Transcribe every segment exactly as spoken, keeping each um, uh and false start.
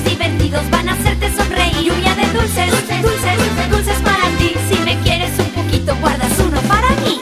Caramelos divertidos van a hacerte sonreír. Lluvia de dulces, dulces, dulces, dulces para ti. Si me quieres un poquito, guardas uno para mí.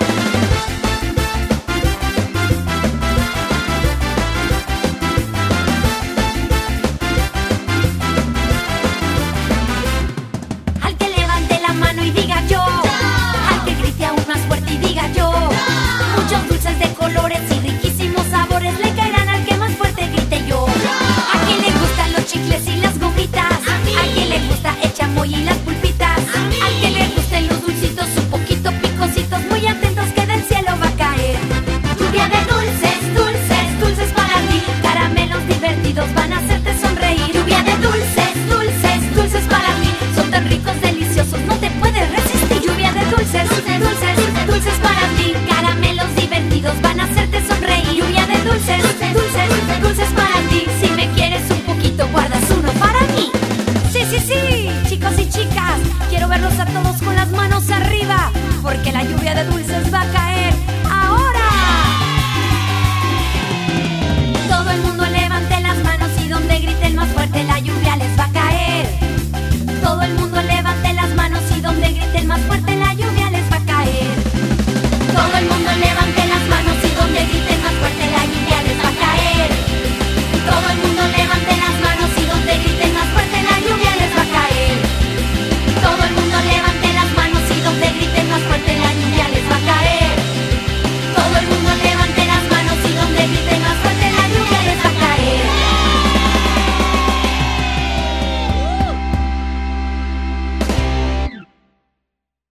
Al que levante la mano y diga yo, al que grite aún más fuerte y diga yo. Muchos dulces de colores y riquísimos sabores le caerán al que más fuerte grite yo. A quien le gustan los chicles y las gomitas, a quien le gusta el chamoy y las pulpitas, al que le gusten los dulcitos un poquito picositos, muy atentos que del cielo va a caer. Lluvia de dulces, dulces, dulces para ti. Caramelos divertidos van a hacerte sonreír. Lluvia de dulces, dulces, dulces para ti. Son tan ricos, deliciosos, no te puedes resistir. Lluvia de dulces, dulces, dulces, dulces para ti. Caramelos divertidos van a hacerte sonreír. Lluvia de dulces, dulces, dulces, dulces para ti. Si me quieres un poquito, guardas uno para mí. Sí, sí, sí, chicos y chicas, quiero verlos a todos con las manos arriba, porque la lluvia de dulces va a caer.